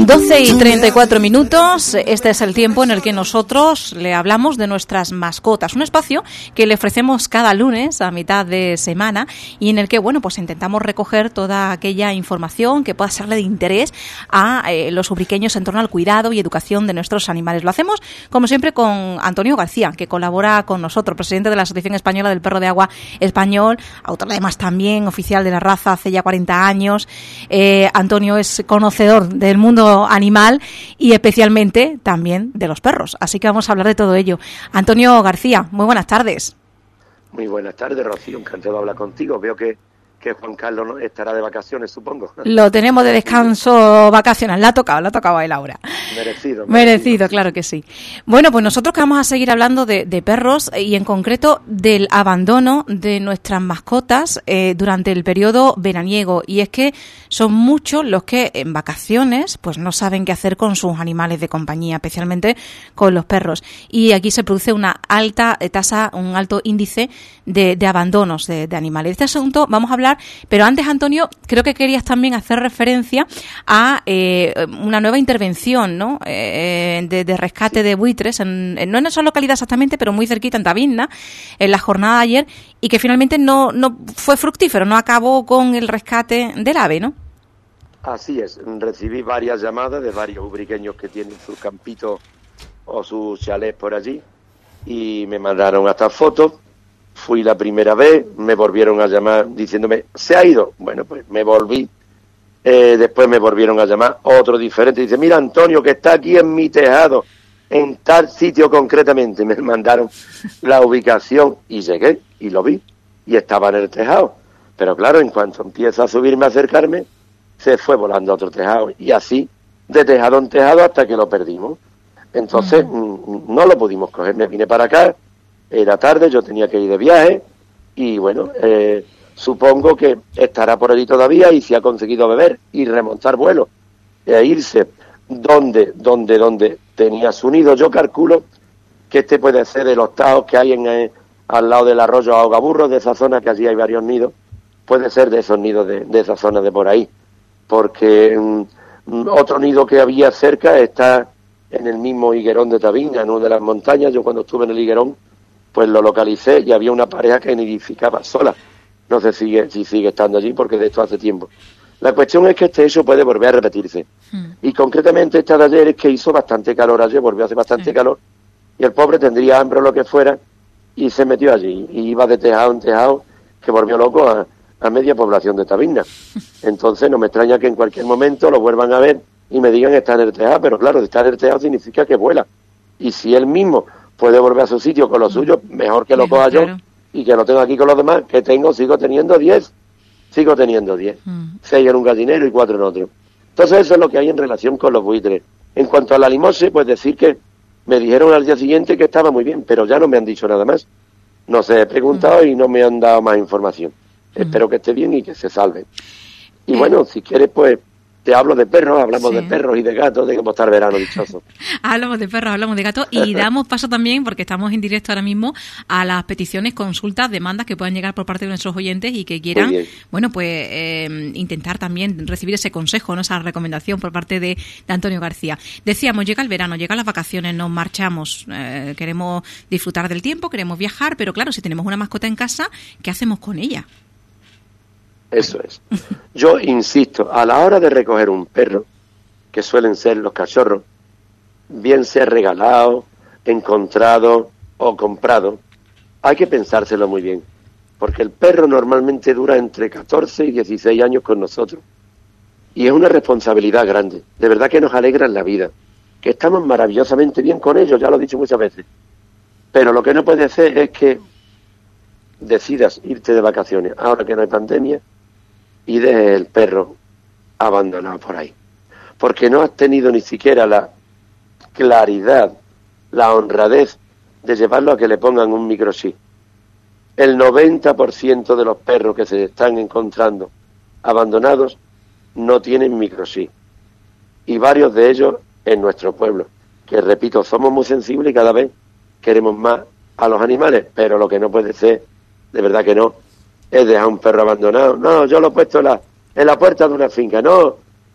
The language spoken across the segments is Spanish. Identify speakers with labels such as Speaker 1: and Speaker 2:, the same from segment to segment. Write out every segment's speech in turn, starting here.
Speaker 1: 12:34. Este es el tiempo en el que nosotros le hablamos de nuestras mascotas. Un espacio que le ofrecemos cada lunes a mitad de semana y en el que, bueno, pues intentamos recoger toda aquella información que pueda serle de interés a los ubriqueños en torno al cuidado y educación de nuestros animales. Lo hacemos, como siempre, con Antonio García, que colabora con nosotros, presidente de la Asociación Española del Perro de Agua Español, autor además también oficial de la raza hace ya 40 años. Antonio es conocedor del mundo animal y especialmente también de los perros. Así que vamos a hablar de todo ello. Antonio García, muy buenas tardes.
Speaker 2: Muy buenas tardes, Rocío. Encantado de hablar contigo. Veo que Juan Carlos estará de vacaciones, supongo.
Speaker 1: Lo tenemos de descanso vacacional. Le ha tocado a él ahora. Merecido, claro que sí. Bueno, pues nosotros que vamos a seguir hablando de perros y en concreto del abandono de nuestras mascotas durante el periodo veraniego. Y es que son muchos los que en vacaciones pues no saben qué hacer con sus animales de compañía, especialmente con los perros. Y aquí se produce una alta tasa, un alto índice de abandonos de animales. De este asunto vamos a hablar, pero antes, Antonio, creo que querías también hacer referencia a una nueva intervención, ¿no? De rescate de buitres, no en esa localidad exactamente, pero muy cerquita, en Tavisna, en la jornada de ayer, y que finalmente no fue fructífero, no acabó con el rescate del ave, ¿no?
Speaker 2: Así es, recibí varias llamadas de varios ubriqueños que tienen sus campitos o sus chalés por allí, y me mandaron hasta fotos. Fui la primera vez, me volvieron a llamar diciéndome, ¿se ha ido? Bueno, pues me volví. Después me volvieron a llamar otro diferente. Dice, mira, Antonio, que está aquí en mi tejado, en tal sitio concretamente. Me mandaron la ubicación y llegué y lo vi. Y estaba en el tejado. Pero claro, en cuanto empiezo a subirme, a acercarme, se fue volando a otro tejado. Y así, de tejado en tejado, hasta que lo perdimos. Entonces, no lo pudimos coger. Me vine para acá. Era tarde, yo tenía que ir de viaje y bueno, supongo que estará por allí todavía y si ha conseguido beber y remontar vuelo e irse donde tenía su nido. Yo calculo que este puede ser de los tajos que hay al lado del arroyo Ahogaburros, de esa zona que allí hay varios nidos, puede ser de esos nidos de esa zona de por ahí, porque otro nido que había cerca está en el mismo higuerón de Tavisna, en una de las montañas. Yo cuando estuve en el higuerón pues lo localicé y había una pareja que nidificaba sola. No sé si sigue estando allí porque de esto hace tiempo. La cuestión es que este hecho puede volver a repetirse. Y concretamente esta de ayer es que hizo bastante calor ayer, volvió a hacer bastante calor, y el pobre tendría hambre o lo que fuera, y se metió allí, y iba de tejado en tejado, que volvió loco a media población de Tavisna. Entonces no me extraña que en cualquier momento lo vuelvan a ver y me digan está en el tejado, pero claro, estar en el tejado significa que vuela. Y si él mismo puede volver a su sitio con lo suyo, mejor que lo coja yo y que lo tenga aquí con los demás, que sigo teniendo 10. 6 en un gallinero y 4 en otro. Entonces eso es lo que hay en relación con los buitres. En cuanto a la limose, pues decir que me dijeron al día siguiente que estaba muy bien, pero ya no me han dicho nada más. No se he preguntado y no me han dado más información. Espero que esté bien y que se salve. Y bueno, si quieres, pues te hablo de perros, hablamos de perros y de gatos, de cómo está el verano dichoso.
Speaker 1: Hablamos de perros, hablamos de gatos y damos paso también, porque estamos en directo ahora mismo, a las peticiones, consultas, demandas que puedan llegar por parte de nuestros oyentes y que quieran, bueno, pues intentar también recibir ese consejo, ¿no? Esa recomendación por parte de Antonio García. Decíamos, llega el verano, llegan las vacaciones, nos marchamos, queremos disfrutar del tiempo, queremos viajar, pero claro, si tenemos una mascota en casa, ¿qué hacemos con ella?
Speaker 2: Eso es. Yo insisto, a la hora de recoger un perro, que suelen ser los cachorros, bien sea regalado, encontrado o comprado, hay que pensárselo muy bien, porque el perro normalmente dura entre 14 y 16 años con nosotros, y es una responsabilidad grande. De verdad que nos alegra en la vida, que estamos maravillosamente bien con ellos, ya lo he dicho muchas veces, pero lo que no puede ser es que decidas irte de vacaciones, ahora que no hay pandemia, y dejes el perro abandonado por ahí, porque no has tenido ni siquiera la claridad, la honradez de llevarlo a que le pongan un microchip. El 90% de los perros que se están encontrando abandonados no tienen microchip, y varios de ellos en nuestro pueblo, que repito, somos muy sensibles y cada vez queremos más a los animales, pero lo que no puede ser, de verdad que no, es dejar un perro abandonado. No, yo lo he puesto en la puerta de una finca. No,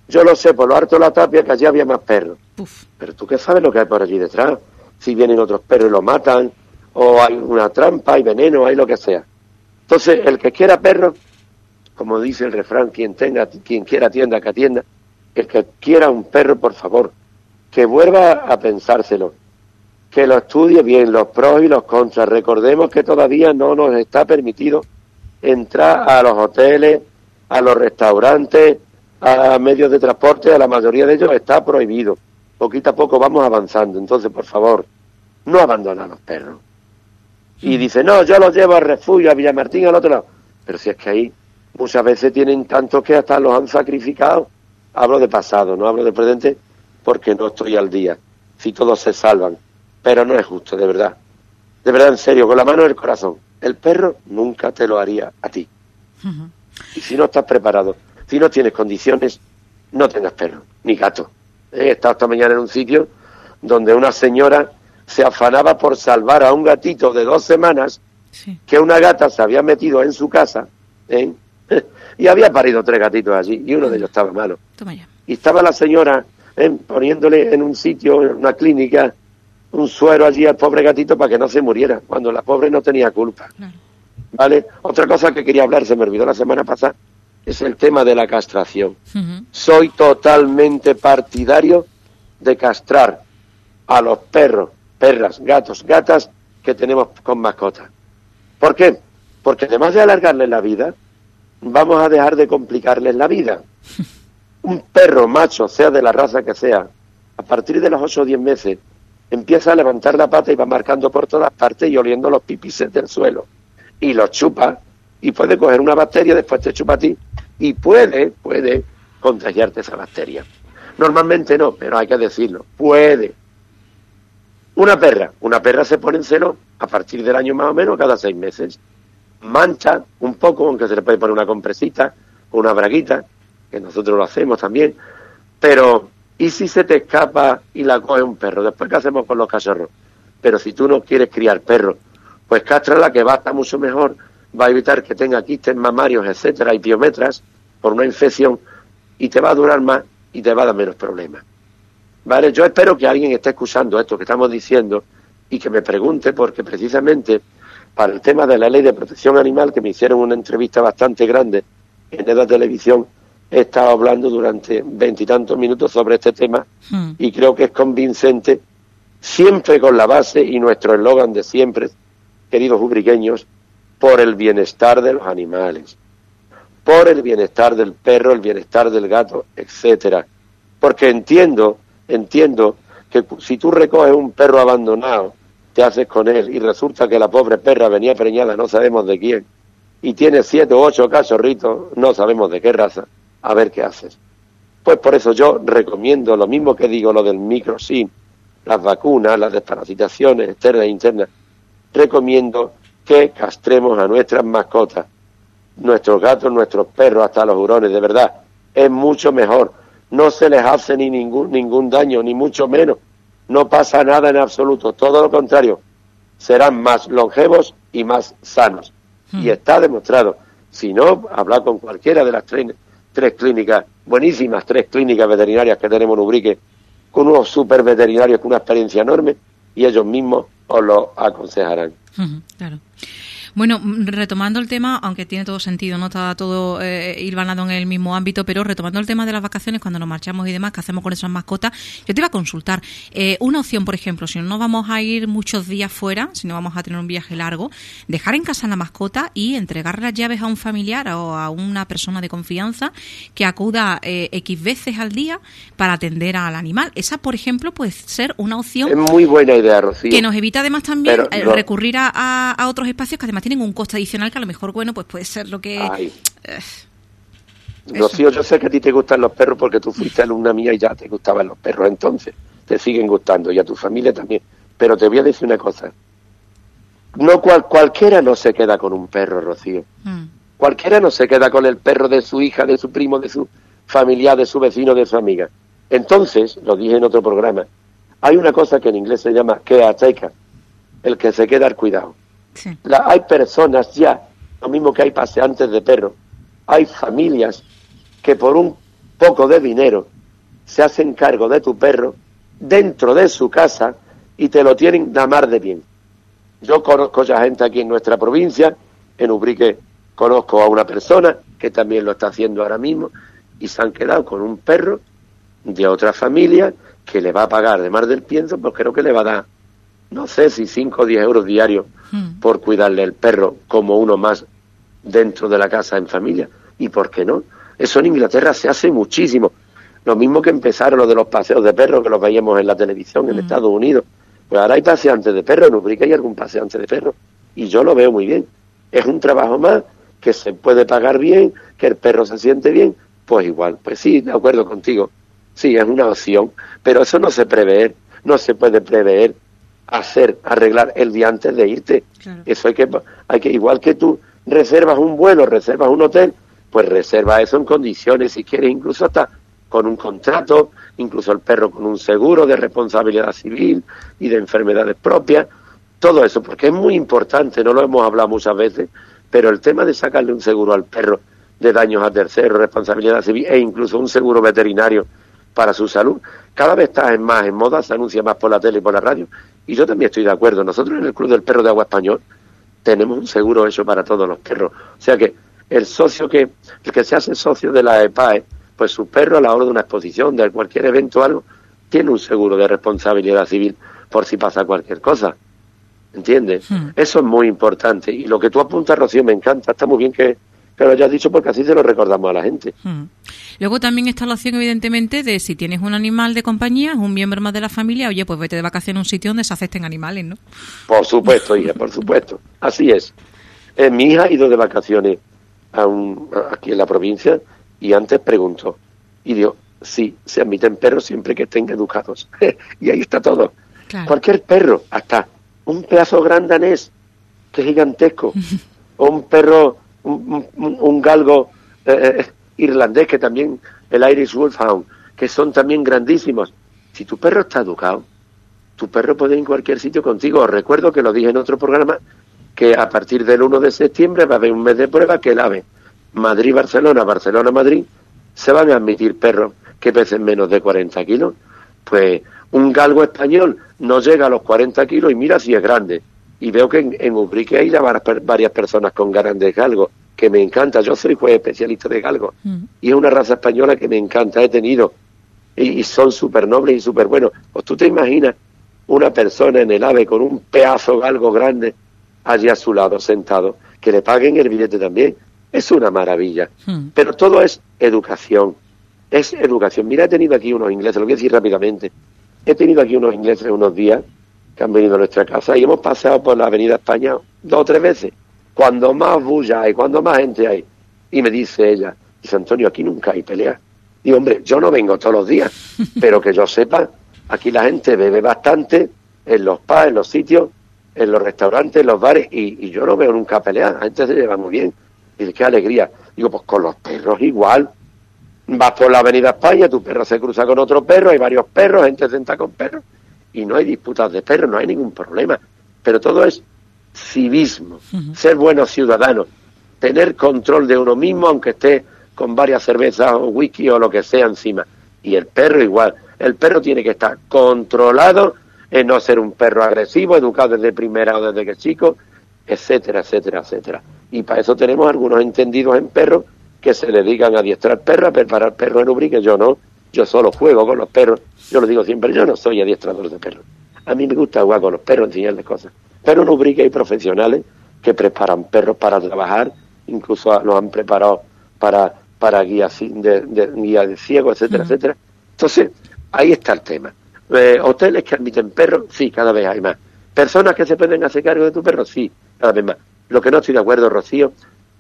Speaker 2: Yo lo sé por lo harto de la tapia que allí había más perros. Uf. Pero tú qué sabes lo que hay por allí detrás. Si vienen otros perros y los matan, o hay una trampa, hay veneno, hay lo que sea. Entonces, el que quiera perros, como dice el refrán, quien quiera tienda, que atienda. El que quiera un perro, por favor, que vuelva a pensárselo, que lo estudie bien, los pros y los contras. Recordemos que todavía no nos está permitido entrar a los hoteles, a los restaurantes, a medios de transporte, a la mayoría de ellos está prohibido. Poquito a poco vamos avanzando. Entonces, por favor, no abandonen a los perros. Y dice, no, yo los llevo al refugio, a Villamartín, al otro lado. Pero si es que ahí muchas veces tienen tantos que hasta los han sacrificado. Hablo de pasado, no hablo de presente, porque no estoy al día. Si todos se salvan. Pero no es justo, de verdad. De verdad, en serio, con la mano en el corazón. El perro nunca te lo haría a ti. Uh-huh. Y si no estás preparado, si no tienes condiciones, no tengas perro, ni gato. He estado esta mañana en un sitio donde una señora se afanaba por salvar a un gatito de 2 semanas, sí, que una gata se había metido en su casa, y había parido 3 gatitos allí, y uno de ellos estaba malo. Toma ya. Y estaba la señora poniéndole en un sitio, en una clínica, un suero allí al pobre gatito para que no se muriera, cuando la pobre no tenía culpa. Claro. ¿Vale? Otra cosa que quería hablar, se me olvidó la semana pasada, es el tema de la castración. Uh-huh. Soy totalmente partidario de castrar a los perros, perras, gatos, gatas que tenemos con mascotas. ¿Por qué? Porque además de alargarles la vida, vamos a dejar de complicarles la vida. Un perro macho, sea de la raza que sea, a partir de los 8 o 10 meses, empieza a levantar la pata y va marcando por todas partes y oliendo los pipices del suelo. Y los chupa, y puede coger una bacteria, después te chupa a ti, y puede contagiarte esa bacteria. Normalmente no, pero hay que decirlo, puede. Una perra se pone en celo a partir del año más o menos, cada 6 meses. Mancha un poco, aunque se le puede poner una compresita o una braguita, que nosotros lo hacemos también, pero ¿y si se te escapa y la coge un perro? Después, ¿qué hacemos con los cachorros? Pero si tú no quieres criar perros, pues cástrala, que va a estar mucho mejor, va a evitar que tenga quistes mamarios, etcétera, y piometras por una infección, y te va a durar más y te va a dar menos problemas. Vale, yo espero que alguien esté escuchando esto que estamos diciendo y que me pregunte, porque precisamente para el tema de la ley de protección animal, que me hicieron una entrevista bastante grande en EDA Televisión, he estado hablando durante 20 y tantos minutos sobre este tema y creo que es convincente, siempre con la base y nuestro eslogan de siempre, queridos ubriqueños, por el bienestar de los animales, por el bienestar del perro, el bienestar del gato, etcétera. Porque entiendo que si tú recoges un perro abandonado, te haces con él y resulta que la pobre perra venía preñada, no sabemos de quién, y tiene 7 u 8 cachorritos, no sabemos de qué raza, a ver qué haces. Pues por eso yo recomiendo lo mismo que digo, lo del microsim, las vacunas, las desparasitaciones externas e internas, recomiendo que castremos a nuestras mascotas, nuestros gatos, nuestros perros, hasta los hurones, de verdad, es mucho mejor. No se les hace ni ningún daño, ni mucho menos. No pasa nada en absoluto, todo lo contrario. Serán más longevos y más sanos. Y está demostrado. Si no, habla con cualquiera de las 3 clínicas, buenísimas 3 clínicas veterinarias que tenemos en Ubrique, con unos super veterinarios con una experiencia enorme, y ellos mismos os lo aconsejarán.
Speaker 1: Claro. Bueno, retomando el tema, aunque tiene todo sentido, no está todo hilvanado en el mismo ámbito, pero retomando el tema de las vacaciones, cuando nos marchamos y demás, ¿qué hacemos con esas mascotas? Yo te iba a consultar. Una opción, por ejemplo, si no nos vamos a ir muchos días fuera, si no vamos a tener un viaje largo, dejar en casa la mascota y entregar las llaves a un familiar o a una persona de confianza que acuda X veces al día para atender al animal. Esa, por ejemplo, puede ser una opción.
Speaker 2: Es muy buena idea, Rocío.
Speaker 1: Que nos evita además también recurrir a otros espacios que además tienen un coste adicional que a lo mejor, bueno, pues puede ser lo que...
Speaker 2: Rocío, yo sé que a ti te gustan los perros porque tú fuiste alumna mía y ya te gustaban los perros, entonces te siguen gustando y a tu familia también. Pero te voy a decir una cosa. No cualquiera no se queda con un perro, Rocío. Cualquiera no se queda con el perro de su hija, de su primo, de su familiar, de su vecino, de su amiga. Entonces, lo dije en otro programa, hay una cosa que en inglés se llama caretaker, el que se queda al cuidado. Sí. Hay personas ya, lo mismo que hay paseantes de perros, hay familias que por un poco de dinero, se hacen cargo de tu perro dentro de su casa y te lo tienen de mar de bien. Yo conozco ya gente aquí en nuestra provincia, en Ubrique conozco a una persona que también lo está haciendo ahora mismo y se han quedado con un perro de otra familia que le va a pagar de mar del pienso, pues creo que le va a dar, no sé si 5 o 10 euros diarios por cuidarle el perro como uno más dentro de la casa en familia. ¿Y por qué no? Eso en Inglaterra se hace muchísimo. Lo mismo que empezaron lo de los paseos de perros, que los veíamos en la televisión en Estados Unidos. Pues ahora hay paseantes de perros, en Ubrique hay algún paseante de perros. Y yo lo veo muy bien. Es un trabajo más, que se puede pagar bien, que el perro se siente bien. Pues igual, pues sí, de acuerdo contigo. Sí, es una opción. Pero eso no se prevé, no se puede prever, arreglar el día antes de irte. Claro. Eso hay que, igual que tú reservas un vuelo, reservas un hotel, pues reserva eso en condiciones, si quieres, incluso hasta con un contrato, incluso el perro con un seguro de responsabilidad civil y de enfermedades propias, todo eso, porque es muy importante, no lo hemos hablado muchas veces, pero el tema de sacarle un seguro al perro de daños a terceros, responsabilidad civil e incluso un seguro veterinario para su salud, cada vez está más en moda, se anuncia más por la tele y por la radio, y yo también estoy de acuerdo. Nosotros en el Club del Perro de Agua Español tenemos un seguro hecho para todos los perros, o sea que el que se hace socio de la EPAE, pues su perro a la hora de una exposición, de cualquier evento o algo, tiene un seguro de responsabilidad civil por si pasa cualquier cosa. ¿Entiendes? Eso es muy importante. Y lo que tú apuntas, Rocío, me encanta. Está muy bien que lo hayas dicho porque así se lo recordamos a la gente.
Speaker 1: Luego también está la opción, evidentemente, de si tienes un animal de compañía, un miembro más de la familia, oye, pues vete de vacaciones a un sitio donde se acepten animales, ¿no?
Speaker 2: Por supuesto, hija, por supuesto. Así es. Mi hija ha ido de vacaciones aquí en la provincia y antes preguntó. Y dijo, sí, se admiten perros siempre que estén educados. Y ahí está todo. Claro. Cualquier perro, hasta un pedazo gran danés, que es gigantesco, o un perro, un galgo irlandés, que también, el Irish Wolfhound, que son también grandísimos. Si tu perro está educado, tu perro puede ir en cualquier sitio contigo. Os recuerdo que lo dije en otro programa, que a partir del 1 de septiembre va a haber un mes de prueba que el AVE Madrid-Barcelona, Barcelona-Madrid, se van a admitir perros que pesen menos de 40 kilos. Pues un galgo español no llega a los 40 kilos y mira si es grande. Y veo que en Ubrique hay ya varias personas con grandes galgos, que me encanta. Yo soy juez especialista de galgos y es una raza española que me encanta, he tenido. Y son súper nobles y súper buenos. Pues tú te imaginas una persona en el AVE con un pedazo galgo grande allí a su lado, sentado, que le paguen el billete también. Es una maravilla. Pero todo es educación. Es educación. Mira, he tenido aquí unos ingleses, lo voy a decir rápidamente. He tenido aquí unos ingleses unos días que han venido a nuestra casa y hemos pasado por la Avenida España 2 o 3 veces. Cuando más bulla hay, cuando más gente hay. Y me dice ella, dice, Antonio, aquí nunca hay pelea. Digo, hombre, yo no vengo todos los días, pero que yo sepa, aquí la gente bebe bastante en los pubs, en los sitios, en los restaurantes, en los bares, y yo no veo nunca pelear. La gente se lleva muy bien. Dice, qué alegría. Digo, pues con los perros igual. Vas por la Avenida España, tu perro se cruza con otro perro, hay varios perros, gente senta con perros, y no hay disputas de perros, no hay ningún problema. Pero todo es civismo, ser buenos ciudadanos, tener control de uno mismo, aunque esté con varias cervezas o whisky o lo que sea encima. Y el perro igual. El perro tiene que estar controlado, en no ser un perro agresivo, educado desde primera o desde que es chico, etcétera, etcétera, etcétera. Y para eso tenemos algunos entendidos en perros que se dedican a adiestrar perros, a preparar perros en Ubrique. Yo no, yo solo juego con los perros. Yo lo digo siempre, yo no soy adiestrador de perros. A mí me gusta jugar con los perros, enseñarles cosas. Pero en Ubrique hay profesionales que preparan perros para trabajar, incluso los han preparado para guías de ciegos, etcétera, etcétera. Entonces, ahí está el tema. Hoteles que admiten perros, sí, cada vez hay más. Personas que se pueden hacer cargo de tu perro, sí, cada vez más. Lo que no estoy de acuerdo, Rocío,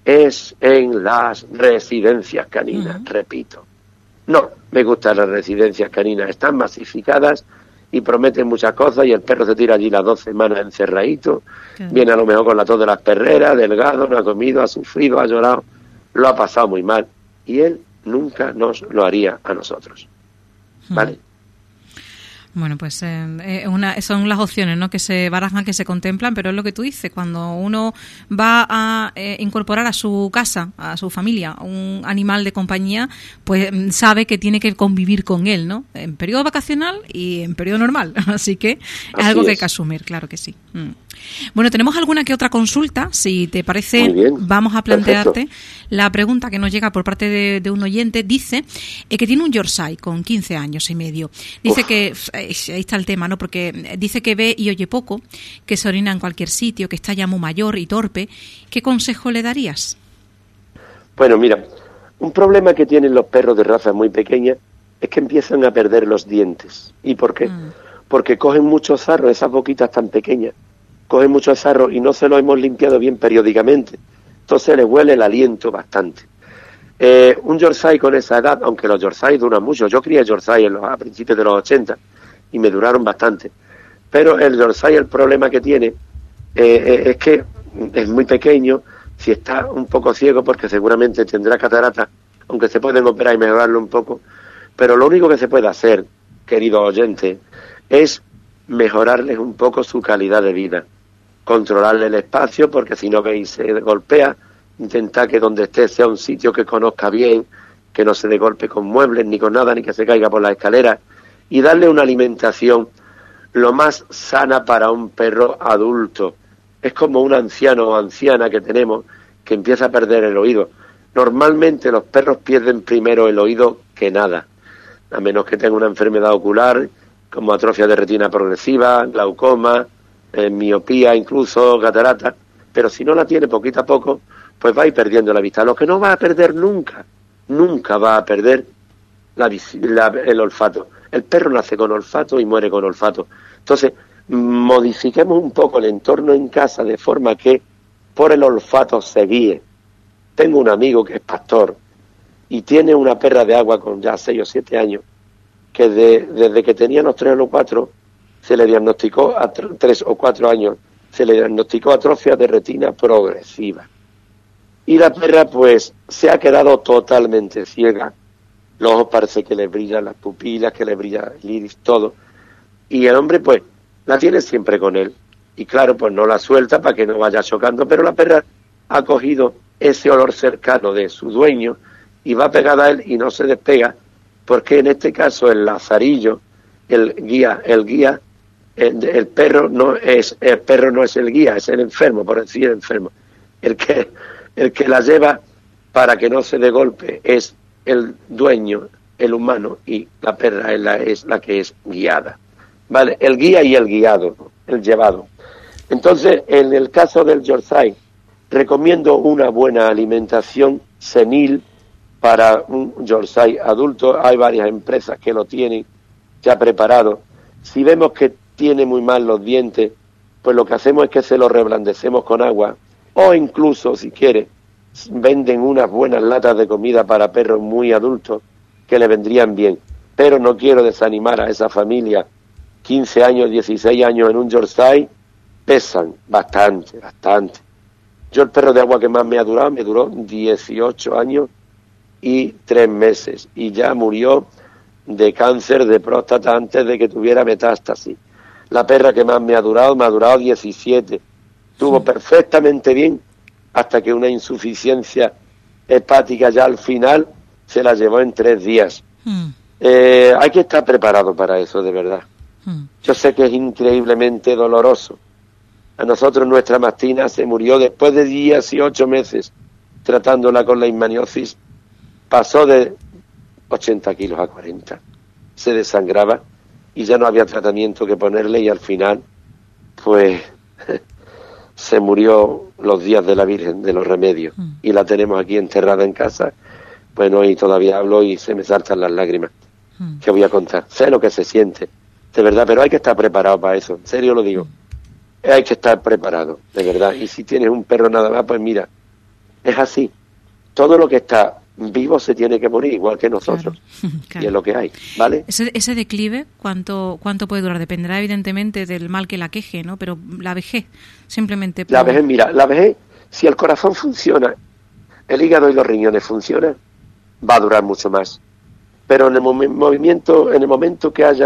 Speaker 2: es en las residencias caninas, repito. No, me gustan las residencias caninas, están masificadas y prometen muchas cosas y el perro se tira allí las 2 semanas encerradito, viene a lo mejor con la tos de las perreras, delgado, no ha comido, ha sufrido, ha llorado, lo ha pasado muy mal y él nunca nos lo haría a nosotros. ¿Vale?
Speaker 1: Bueno, pues son las opciones, ¿no?, que se barajan, que se contemplan, pero es lo que tú dices, cuando uno va a incorporar a su casa, a su familia, un animal de compañía, pues sabe que tiene que convivir con él, ¿no?, en periodo vacacional y en periodo normal, así que es algo que hay que asumir, claro que sí. Bueno, tenemos alguna que otra consulta, si te parece, vamos a plantearte. Perfecto. La pregunta que nos llega por parte de un oyente dice que tiene un Yorkshire con 15 años y medio. Dice que, ahí está el tema, ¿no?, porque dice que ve y oye poco, que se orina en cualquier sitio, que está ya muy mayor y torpe. ¿Qué consejo le darías?
Speaker 2: Bueno, mira, un problema que tienen los perros de raza muy pequeña es que empiezan a perder los dientes. ¿Y por qué? Porque cogen mucho sarro, esas boquitas tan pequeñas, cogen mucho sarro y no se lo hemos limpiado bien periódicamente. Entonces les huele el aliento bastante. Un Yorkshire con esa edad, aunque los Yorkshire duran mucho, yo crié Yorkshire a principios de los 80 y me duraron bastante. Pero el Yorkshire, el problema que tiene es que es muy pequeño, si está un poco ciego, porque seguramente tendrá catarata, aunque se pueden operar y mejorarlo un poco. Pero lo único que se puede hacer, querido oyente, es mejorarles un poco su calidad de vida. Controlarle el espacio, porque si no veis se golpea, intentar que donde esté sea un sitio que conozca bien, que no se dé golpe con muebles ni con nada, ni que se caiga por las escaleras, y darle una alimentación lo más sana para un perro adulto. Es como un anciano o anciana que tenemos que empieza a perder el oído. Normalmente los perros pierden primero el oído que nada, a menos que tenga una enfermedad ocular, como atrofia de retina progresiva, glaucoma, miopía, incluso catarata, pero si no la tiene poquito a poco, pues va a ir perdiendo la vista. Lo que no va a perder nunca va a perder el olfato. El perro nace con olfato y muere con olfato. Entonces, modifiquemos un poco el entorno en casa de forma que por el olfato se guíe. Tengo un amigo que es pastor y tiene una perra de agua con ya 6 o 7 años, que desde que tenía los 3 o 4, se le diagnosticó a 3 o 4 años, se le diagnosticó atrofia de retina progresiva. Y la perra, pues, se ha quedado totalmente ciega. Los ojos parece que le brillan las pupilas, que le brilla el iris, todo. Y el hombre, pues, la tiene siempre con él. Y claro, pues no la suelta para que no vaya chocando, pero la perra ha cogido ese olor cercano de su dueño y va pegada a él y no se despega, porque en este caso el lazarillo, el perro no es el guía, es el enfermo, por decir el enfermo. El que la lleva para que no se dé golpe es el dueño, el humano, y la perra es la que es guiada. Vale, el guía y el guiado, el llevado. Entonces, en el caso del Yorkshire, recomiendo una buena alimentación senil para un Yorkshire adulto. Hay varias empresas que lo tienen ya preparado. Si vemos que tiene muy mal los dientes, pues lo que hacemos es que se lo reblandecemos con agua, o incluso, si quiere, venden unas buenas latas de comida para perros muy adultos que le vendrían bien. Pero no quiero desanimar a esa familia. 15 años, 16 años en un Yorkshire pesan bastante. Yo el perro de agua que más me duró 18 años y 3 meses, y ya murió de cáncer de próstata antes de que tuviera metástasis. La perra que más me ha durado 17. Estuvo perfectamente bien hasta que una insuficiencia hepática ya al final se la llevó en 3 días. Hay que estar preparado para eso, de verdad. Yo sé que es increíblemente doloroso. A nosotros nuestra Mastina se murió después de 18 meses tratándola con la leishmaniosis. Pasó de 80 kilos a 40. Se desangraba y ya no había tratamiento que ponerle, y al final, pues, se murió los días de la Virgen de los Remedios. Y la tenemos aquí enterrada en casa. Bueno, y todavía hablo y se me saltan las lágrimas. ¿Qué voy a contar? Sé lo que se siente, de verdad, pero hay que estar preparado para eso. En serio lo digo. Hay que estar preparado, de verdad. Y si tienes un perro nada más, pues mira, es así. Todo lo que está vivo se tiene que morir, igual que nosotros. Claro. Y es lo que hay, ¿vale?
Speaker 1: Ese declive, ¿cuánto puede durar? Dependerá evidentemente del mal que la queje, ¿no? Pero la vejez, simplemente...
Speaker 2: La vejez, si el corazón funciona, el hígado y los riñones funcionan, va a durar mucho más. Pero en el momento que haya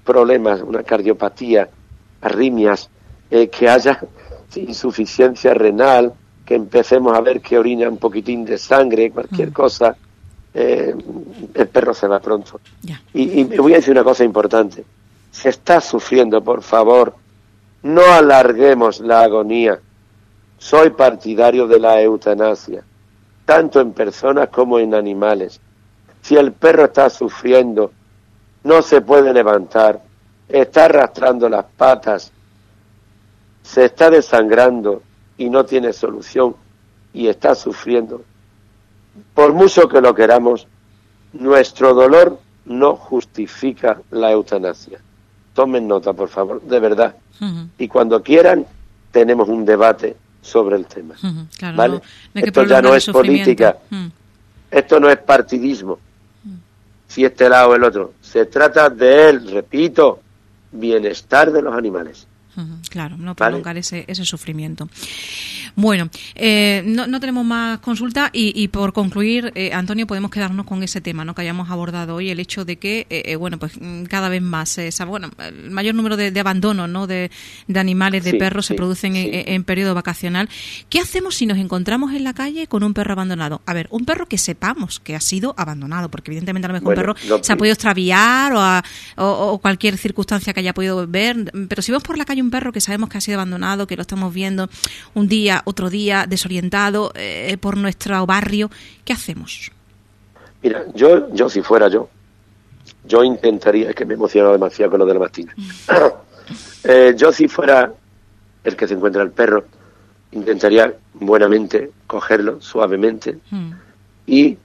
Speaker 2: problemas, una cardiopatía, arritmias, que haya insuficiencia renal, que empecemos a ver que orina un poquitín de sangre, cualquier cosa, el perro se va pronto. Y voy a decir una cosa importante. Si está sufriendo, por favor, no alarguemos la agonía. Soy partidario de la eutanasia, tanto en personas como en animales. Si el perro está sufriendo, no se puede levantar, está arrastrando las patas, se está desangrando y no tiene solución y está sufriendo, por mucho que lo queramos, nuestro dolor no justifica la eutanasia. Tomen nota, por favor, de verdad. Y cuando quieran, tenemos un debate sobre el tema.
Speaker 1: Claro,
Speaker 2: ¿vale?
Speaker 1: No
Speaker 2: esto ya no es política, esto no es partidismo, si este lado o el otro. Se trata de él, repito, bienestar de los animales.
Speaker 1: Claro, no prolongar ese sufrimiento. Bueno, no tenemos más consulta y por concluir, Antonio, podemos quedarnos con ese tema, ¿no?, que hayamos abordado hoy, el hecho de que, pues cada vez más, el mayor número de abandonos, ¿no?, de animales, de perros se producen en periodo vacacional. ¿Qué hacemos si nos encontramos en la calle con un perro abandonado? A ver, un perro que sepamos que ha sido abandonado, porque evidentemente a lo mejor un perro se ha podido extraviar o cualquier circunstancia que haya podido ver, pero si vamos por la calle un perro que sabemos que ha sido abandonado, que lo estamos viendo un día, otro día, desorientado por nuestro barrio, ¿qué hacemos?
Speaker 2: Mira, yo si fuera yo intentaría, es que me he emocionado demasiado con lo de la mastina. Yo si fuera el que se encuentra el perro, intentaría buenamente cogerlo suavemente y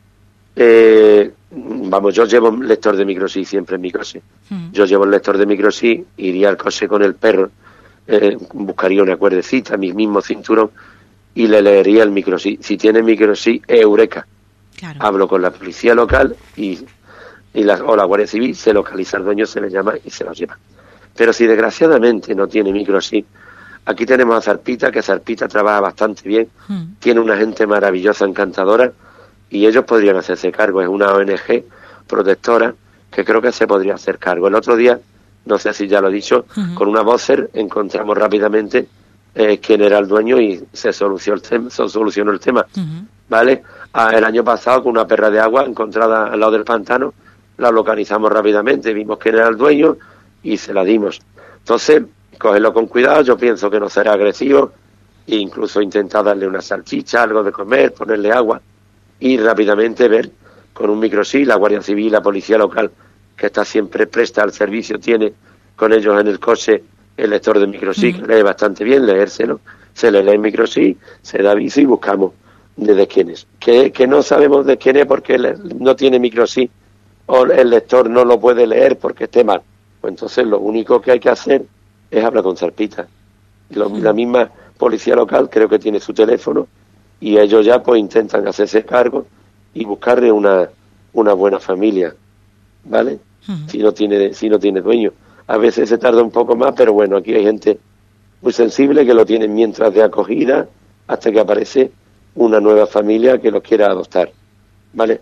Speaker 2: yo llevo un lector de microSIM siempre en mi coche. Yo llevo el lector de microSIM, iría al coche con el perro, buscaría una cuerdecita, mi mismo cinturón, y le leería el microSIM. Si tiene microSIM, eureka. Claro. Hablo con la policía local o la Guardia Civil, se localiza al dueño, se le llama y se lo lleva. Pero si desgraciadamente no tiene microSIM, aquí tenemos a Zarpita, que Zarpita trabaja bastante bien, tiene una gente maravillosa, encantadora, y ellos podrían hacerse cargo. Es una ONG protectora que creo que se podría hacer cargo. El otro día, no sé si ya lo he dicho, con una Boxer encontramos rápidamente quién era el dueño y se solucionó el tema, ¿vale? El año pasado, con una perra de agua encontrada al lado del pantano, la localizamos rápidamente, vimos quién era el dueño y se la dimos. Entonces, cogerlo con cuidado, yo pienso que no será agresivo, e incluso intentar darle una salchicha, algo de comer, ponerle agua, y rápidamente ver con un microSIM, la Guardia Civil, la policía local, que está siempre presta al servicio, tiene con ellos en el coche el lector de microSIM, lee bastante bien, leérselo, se le lee el microSIM, se da aviso y buscamos de quién es. Que no sabemos de quién es porque no tiene microSIM o el lector no lo puede leer porque esté mal. Pues entonces lo único que hay que hacer es hablar con Zarpita. La misma policía local creo que tiene su teléfono y ellos ya pues intentan hacerse cargo y buscarle una buena familia, ¿vale? Si no tiene dueño. A veces se tarda un poco más, pero bueno, aquí hay gente muy sensible que lo tienen mientras de acogida hasta que aparece una nueva familia que lo quiera adoptar, ¿vale?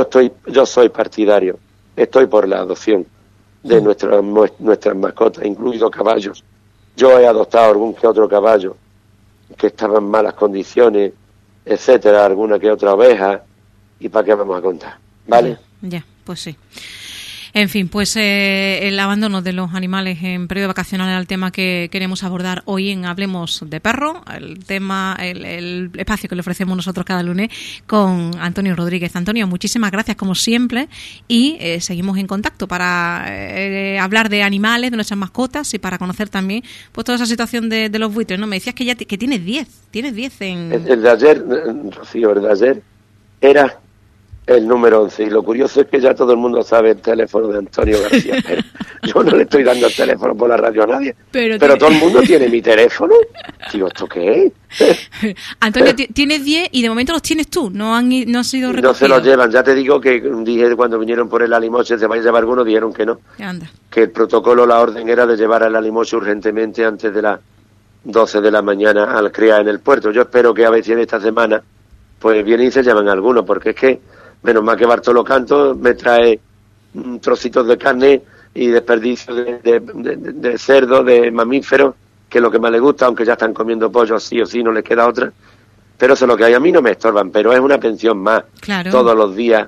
Speaker 2: Yo soy partidario, estoy por la adopción de nuestras mascotas, incluidos caballos. Yo he adoptado algún que otro caballo que estaba en malas condiciones, etcétera, alguna que otra oveja, y para qué vamos a contar, ¿vale?
Speaker 1: Ya, pues sí. En fin, pues el abandono de los animales en periodo vacacional era el tema que queremos abordar hoy en Hablemos de Perro, el tema, el espacio que le ofrecemos nosotros cada lunes con Antonio Rodríguez. Antonio, muchísimas gracias como siempre y seguimos en contacto para hablar de animales, de nuestras mascotas y para conocer también pues toda esa situación de los buitres, ¿no? Me decías que tienes 10 en...
Speaker 2: El de ayer, Rocío, el de ayer era el número 11, y lo curioso es que ya todo el mundo sabe el teléfono de Antonio García Pérez. Yo no le estoy dando el teléfono por la radio a nadie, pero todo el mundo tiene mi teléfono. Digo, ¿esto qué es?
Speaker 1: Antonio, tienes 10 y de momento los tienes tú, no han sido recogidos.
Speaker 2: No se los llevan, ya te digo que dije cuando vinieron por el Alimoche, ¿se van a llevar alguno? Dijeron que no.
Speaker 1: Anda.
Speaker 2: Que el protocolo, la orden era de llevar al Alimoche urgentemente antes de las 12 de la mañana al CREA en el puerto. Yo espero que a veces esta semana pues vienen y se llevan algunos, porque es que menos mal que Bartolo Canto me trae trocitos de carne y desperdicio de cerdo, de mamíferos, que es lo que más les gusta, aunque ya están comiendo pollo sí o sí, no les queda otra. Pero eso es lo que hay. A mí no me estorban, pero es una pensión más.
Speaker 1: Claro.
Speaker 2: Todos los días,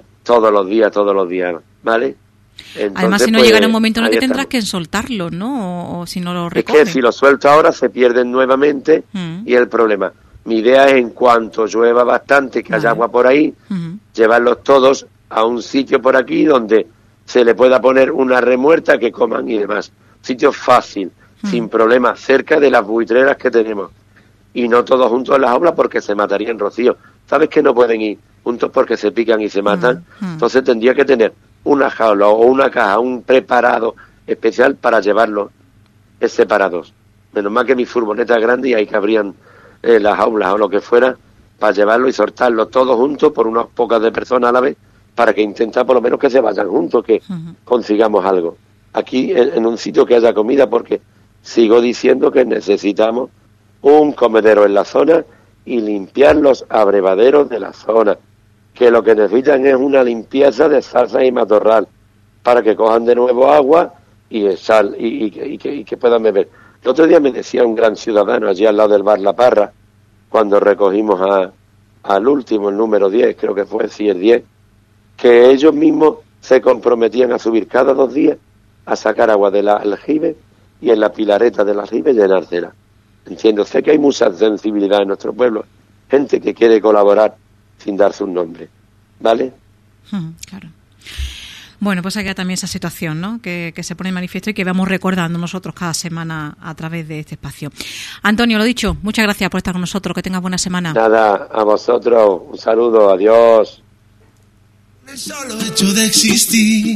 Speaker 2: ¿vale? Entonces,
Speaker 1: además, si no
Speaker 2: pues,
Speaker 1: llega en un momento en el que tendrás
Speaker 2: estamos.
Speaker 1: que soltarlo, ¿no? O si no lo recoges.
Speaker 2: Es que si lo suelto ahora se pierden nuevamente y el problema. Mi idea es, en cuanto llueva bastante, que haya agua por ahí, llevarlos todos a un sitio por aquí donde se le pueda poner una remuerta que coman y demás. Sitio fácil, sin problemas, cerca de las buitreras que tenemos. Y no todos juntos en las aulas porque se matarían, Rocío. ¿Sabes que no pueden ir juntos porque se pican y se matan? Entonces tendría que tener una jaula o una caja, un preparado especial para llevarlos separados. Menos mal que mi furgoneta es grande y ahí cabrían las aulas o lo que fuera para llevarlo y soltarlo todos juntos por unas pocas de personas a la vez, para que intenten por lo menos que se vayan juntos, que consigamos algo. Aquí en un sitio que haya comida, porque sigo diciendo que necesitamos un comedero en la zona y limpiar los abrevaderos de la zona, que lo que necesitan es una limpieza de salsa y matorral, para que cojan de nuevo agua y sal y que puedan beber. El otro día me decía un gran ciudadano allí al lado del bar La Parra, cuando recogimos al último, el número 10, creo que fue, sí, el 10, que ellos mismos se comprometían a subir cada 2 días a sacar agua del aljibe y en la pilareta del aljibe llenársela. Entiendo, sé que hay mucha sensibilidad en nuestro pueblo, gente que quiere colaborar sin darse un nombre, ¿vale?
Speaker 1: Claro. Bueno, pues hay también esa situación, ¿no?, que se pone en manifiesto y que vamos recordando nosotros cada semana a través de este espacio. Antonio, lo dicho, muchas gracias por estar con nosotros, que tengas buena semana.
Speaker 2: Nada, a vosotros, un saludo, adiós.
Speaker 3: El solo hecho de existir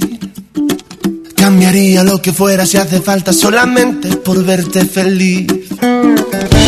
Speaker 3: cambiaría lo que fuera si hace falta solamente por verte feliz.